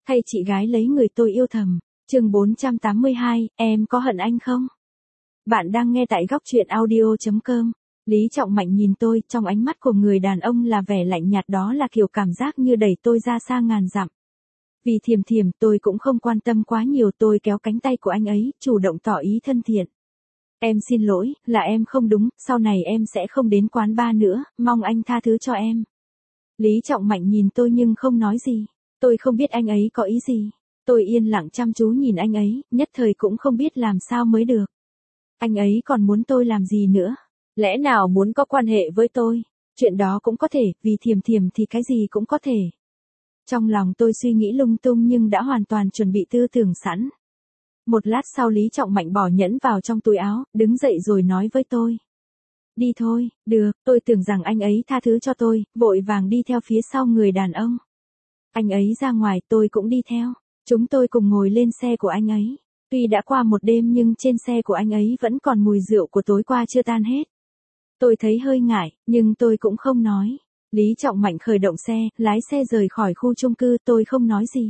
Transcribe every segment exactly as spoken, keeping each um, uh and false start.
Thay chị gái lấy người tôi yêu thầm. Chương bốn trăm tám mươi hai, em có hận anh không? Bạn đang nghe tại góc truyện audio chấm com. Lý Trọng Mạnh nhìn tôi, trong ánh mắt của người đàn ông là vẻ lạnh nhạt, đó là kiểu cảm giác như đẩy tôi ra xa ngàn dặm. Vì Thiềm Thiềm, tôi cũng không quan tâm quá nhiều, tôi kéo cánh tay của anh ấy, chủ động tỏ ý thân thiện. Em xin lỗi, là em không đúng, sau này em sẽ không đến quán bar nữa, mong anh tha thứ cho em. Lý Trọng Mạnh nhìn tôi nhưng không nói gì. Tôi không biết anh ấy có ý gì. Tôi yên lặng chăm chú nhìn anh ấy, nhất thời cũng không biết làm sao mới được. Anh ấy còn muốn tôi làm gì nữa? Lẽ nào muốn có quan hệ với tôi? Chuyện đó cũng có thể, vì Thiềm Thiềm thì cái gì cũng có thể. Trong lòng tôi suy nghĩ lung tung nhưng đã hoàn toàn chuẩn bị tư tưởng sẵn. Một lát sau Lý Trọng Mạnh bỏ nhẫn vào trong túi áo, đứng dậy rồi nói với tôi. Đi thôi, được, tôi tưởng rằng anh ấy tha thứ cho tôi, vội vàng đi theo phía sau người đàn ông. Anh ấy ra ngoài, tôi cũng đi theo. Chúng tôi cùng ngồi lên xe của anh ấy. Tuy đã qua một đêm nhưng trên xe của anh ấy vẫn còn mùi rượu của tối qua chưa tan hết. Tôi thấy hơi ngại, nhưng tôi cũng không nói. Lý Trọng Mạnh khởi động xe, lái xe rời khỏi khu chung cư, tôi không nói gì.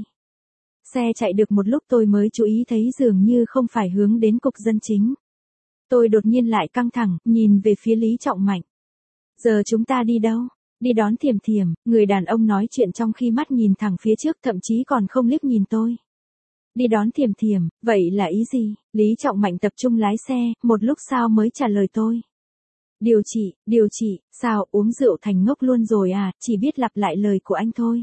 Xe chạy được một lúc tôi mới chú ý thấy dường như không phải hướng đến cục dân chính. Tôi đột nhiên lại căng thẳng, nhìn về phía Lý Trọng Mạnh. Giờ chúng ta đi đâu? Đi đón Thiềm Thiềm, người đàn ông nói chuyện trong khi mắt nhìn thẳng phía trước, thậm chí còn không liếc nhìn tôi. Đi đón Thiềm Thiềm, vậy là ý gì? Lý Trọng Mạnh tập trung lái xe, một lúc sau mới trả lời tôi. Điều trị, điều trị, sao uống rượu thành ngốc luôn rồi à, chỉ biết lặp lại lời của anh thôi.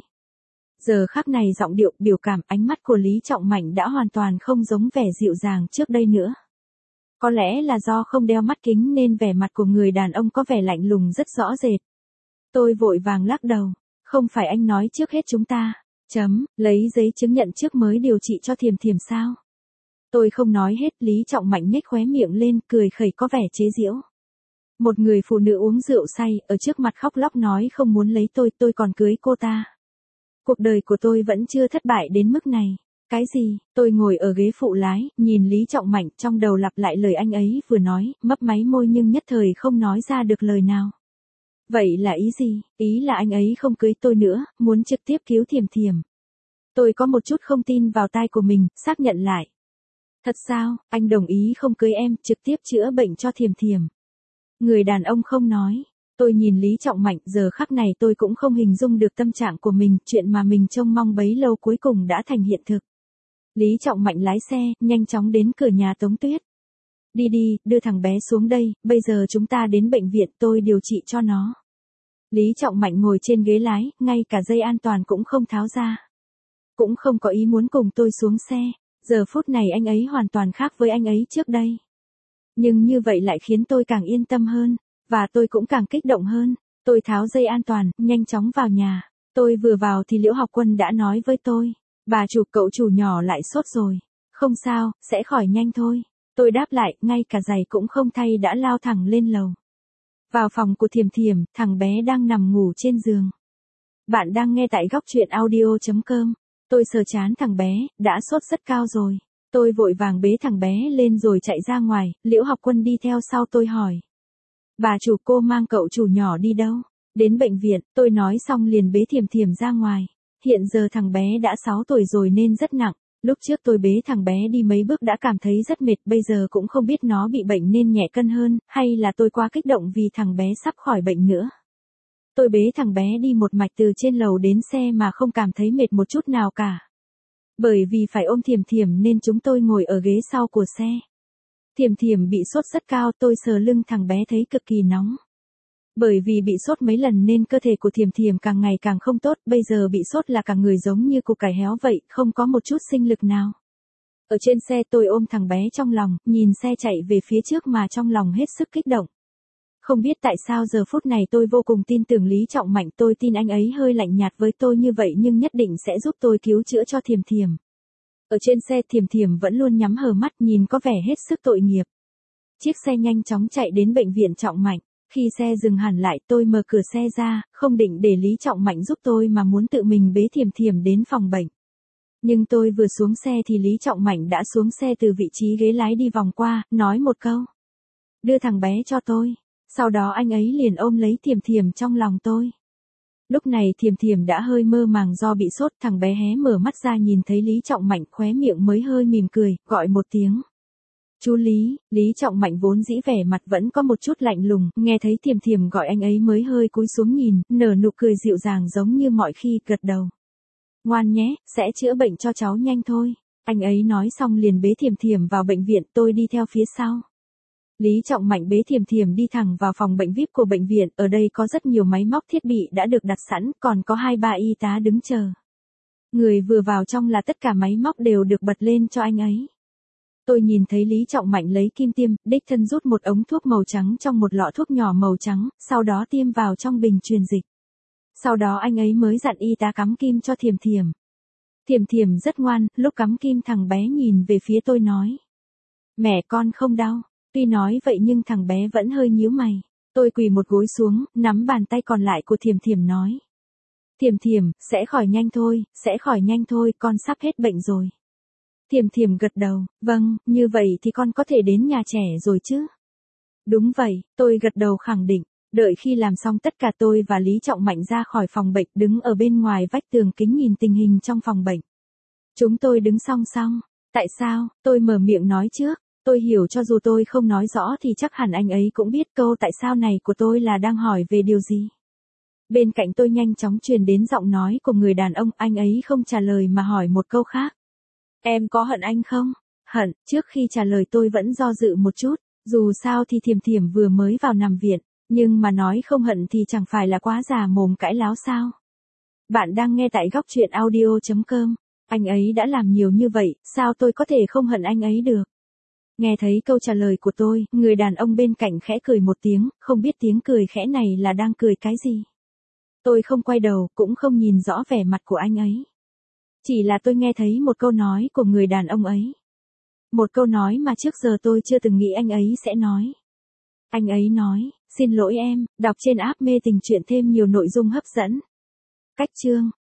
Giờ khắc này giọng điệu, biểu cảm, ánh mắt của Lý Trọng Mạnh đã hoàn toàn không giống vẻ dịu dàng trước đây nữa. Có lẽ là do không đeo mắt kính nên vẻ mặt của người đàn ông có vẻ lạnh lùng rất rõ rệt. Tôi vội vàng lắc đầu, không phải anh nói trước hết chúng ta, chấm, lấy giấy chứng nhận trước mới điều trị cho Thiềm Thiềm sao? Tôi không nói hết, Lý Trọng Mạnh nhếch khóe miệng lên, cười khẩy có vẻ chế giễu. Một người phụ nữ uống rượu say, ở trước mặt khóc lóc nói không muốn lấy tôi, tôi còn cưới cô ta. Cuộc đời của tôi vẫn chưa thất bại đến mức này. Cái gì? Tôi ngồi ở ghế phụ lái, nhìn Lý Trọng Mạnh, trong đầu lặp lại lời anh ấy vừa nói, mấp máy môi nhưng nhất thời không nói ra được lời nào. Vậy là ý gì? Ý là anh ấy không cưới tôi nữa, muốn trực tiếp cứu Thiềm Thiềm. Tôi có một chút không tin vào tai của mình, xác nhận lại. Thật sao, anh đồng ý không cưới em, trực tiếp chữa bệnh cho Thiềm Thiềm. Người đàn ông không nói. Tôi nhìn Lý Trọng Mạnh, giờ khắc này tôi cũng không hình dung được tâm trạng của mình, chuyện mà mình trông mong bấy lâu cuối cùng đã thành hiện thực. Lý Trọng Mạnh lái xe, nhanh chóng đến cửa nhà Tống Tuyết. Đi đi, đưa thằng bé xuống đây, bây giờ chúng ta đến bệnh viện, tôi điều trị cho nó. Lý Trọng Mạnh ngồi trên ghế lái, ngay cả dây an toàn cũng không tháo ra. Cũng không có ý muốn cùng tôi xuống xe, giờ phút này anh ấy hoàn toàn khác với anh ấy trước đây. Nhưng như vậy lại khiến tôi càng yên tâm hơn, và tôi cũng càng kích động hơn. Tôi tháo dây an toàn, nhanh chóng vào nhà. Tôi vừa vào thì Liễu Học Quân đã nói với tôi. Bà chủ, cậu chủ nhỏ lại sốt rồi. Không sao, sẽ khỏi nhanh thôi. Tôi đáp lại, ngay cả giày cũng không thay đã lao thẳng lên lầu. Vào phòng của Thiềm Thiềm, thằng bé đang nằm ngủ trên giường. Bạn đang nghe tại góc truyện audio chấm com. Tôi sờ chán thằng bé, đã sốt rất cao rồi. Tôi vội vàng bế thằng bé lên rồi chạy ra ngoài, Liễu Học Quân đi theo sau tôi hỏi. Bà chủ, cô mang cậu chủ nhỏ đi đâu? Đến bệnh viện, tôi nói xong liền bế Thiềm Thiềm ra ngoài. Hiện giờ thằng bé đã sáu tuổi rồi nên rất nặng. Lúc trước tôi bế thằng bé đi mấy bước đã cảm thấy rất mệt, bây giờ cũng không biết nó bị bệnh nên nhẹ cân hơn, hay là tôi quá kích động vì thằng bé sắp khỏi bệnh nữa. Tôi bế thằng bé đi một mạch từ trên lầu đến xe mà không cảm thấy mệt một chút nào cả. Bởi vì phải ôm Thiềm Thiềm nên chúng tôi ngồi ở ghế sau của xe. Thiềm Thiềm bị sốt rất cao, tôi sờ lưng thằng bé thấy cực kỳ nóng. Bởi vì bị sốt mấy lần nên cơ thể của Thiềm Thiềm càng ngày càng không tốt, bây giờ bị sốt là cả người giống như củ cải héo vậy, không có một chút sinh lực nào. Ở trên xe tôi ôm thằng bé trong lòng, nhìn xe chạy về phía trước mà trong lòng hết sức kích động. Không biết tại sao giờ phút này tôi vô cùng tin tưởng Lý Trọng Mạnh, tôi tin anh ấy hơi lạnh nhạt với tôi như vậy nhưng nhất định sẽ giúp tôi cứu chữa cho Thiềm Thiềm. Ở trên xe Thiềm Thiềm vẫn luôn nhắm hờ mắt, nhìn có vẻ hết sức tội nghiệp. Chiếc xe nhanh chóng chạy đến bệnh viện Trọng Mạnh. Khi xe dừng hẳn lại, tôi mở cửa xe ra, không định để Lý Trọng Mạnh giúp tôi mà muốn tự mình bế Thiềm Thiềm đến phòng bệnh. Nhưng tôi vừa xuống xe thì Lý Trọng Mạnh đã xuống xe từ vị trí ghế lái đi vòng qua, nói một câu. Đưa thằng bé cho tôi. Sau đó anh ấy liền ôm lấy Thiềm Thiềm trong lòng tôi. Lúc này Thiềm Thiềm đã hơi mơ màng do bị sốt, thằng bé hé mở mắt ra nhìn thấy Lý Trọng Mạnh, khóe miệng mới hơi mỉm cười, gọi một tiếng. Chú Lý. Lý Trọng Mạnh vốn dĩ vẻ mặt vẫn có một chút lạnh lùng, nghe thấy Thiềm Thiềm gọi anh ấy mới hơi cúi xuống nhìn, nở nụ cười dịu dàng giống như mọi khi, gật đầu. Ngoan nhé, sẽ chữa bệnh cho cháu nhanh thôi. Anh ấy nói xong liền bế Thiềm Thiềm vào bệnh viện, tôi đi theo phía sau. Lý Trọng Mạnh bế Thiềm Thiềm đi thẳng vào phòng bệnh vi ai pi của bệnh viện, ở đây có rất nhiều máy móc thiết bị đã được đặt sẵn, còn có hai ba y tá đứng chờ. Người vừa vào trong là tất cả máy móc đều được bật lên cho anh ấy. Tôi nhìn thấy Lý Trọng Mạnh lấy kim tiêm, đích thân rút một ống thuốc màu trắng trong một lọ thuốc nhỏ màu trắng, sau đó tiêm vào trong bình truyền dịch. Sau đó anh ấy mới dặn y tá cắm kim cho Thiềm Thiềm. Thiềm Thiềm rất ngoan, lúc cắm kim thằng bé nhìn về phía tôi nói. Mẹ con không đau. Tuy nói vậy nhưng thằng bé vẫn hơi nhíu mày. Tôi quỳ một gối xuống, nắm bàn tay còn lại của Thiềm Thiềm nói. Thiềm Thiềm, sẽ khỏi nhanh thôi, sẽ khỏi nhanh thôi, con sắp hết bệnh rồi. Thiềm Thiềm gật đầu, vâng, như vậy thì con có thể đến nhà trẻ rồi chứ? Đúng vậy, tôi gật đầu khẳng định. Đợi khi làm xong tất cả tôi và Lý Trọng Mạnh ra khỏi phòng bệnh, đứng ở bên ngoài vách tường kính nhìn tình hình trong phòng bệnh. Chúng tôi đứng song song. Tại sao? Tôi mở miệng nói trước. Tôi hiểu cho dù tôi không nói rõ thì chắc hẳn anh ấy cũng biết câu tại sao này của tôi là đang hỏi về điều gì. Bên cạnh tôi nhanh chóng truyền đến giọng nói của người đàn ông, anh ấy không trả lời mà hỏi một câu khác. Em có hận anh không? Hận, trước khi trả lời tôi vẫn do dự một chút, dù sao thì Thiềm Thiềm vừa mới vào nằm viện, nhưng mà nói không hận thì chẳng phải là quá già mồm cãi láo sao. Bạn đang nghe tại góc truyện audio chấm com, anh ấy đã làm nhiều như vậy, sao tôi có thể không hận anh ấy được? Nghe thấy câu trả lời của tôi, người đàn ông bên cạnh khẽ cười một tiếng, không biết tiếng cười khẽ này là đang cười cái gì. Tôi không quay đầu, cũng không nhìn rõ vẻ mặt của anh ấy. Chỉ là tôi nghe thấy một câu nói của người đàn ông ấy. Một câu nói mà trước giờ tôi chưa từng nghĩ anh ấy sẽ nói. Anh ấy nói, xin lỗi em, đọc trên app mê tình truyện thêm nhiều nội dung hấp dẫn. Cách chương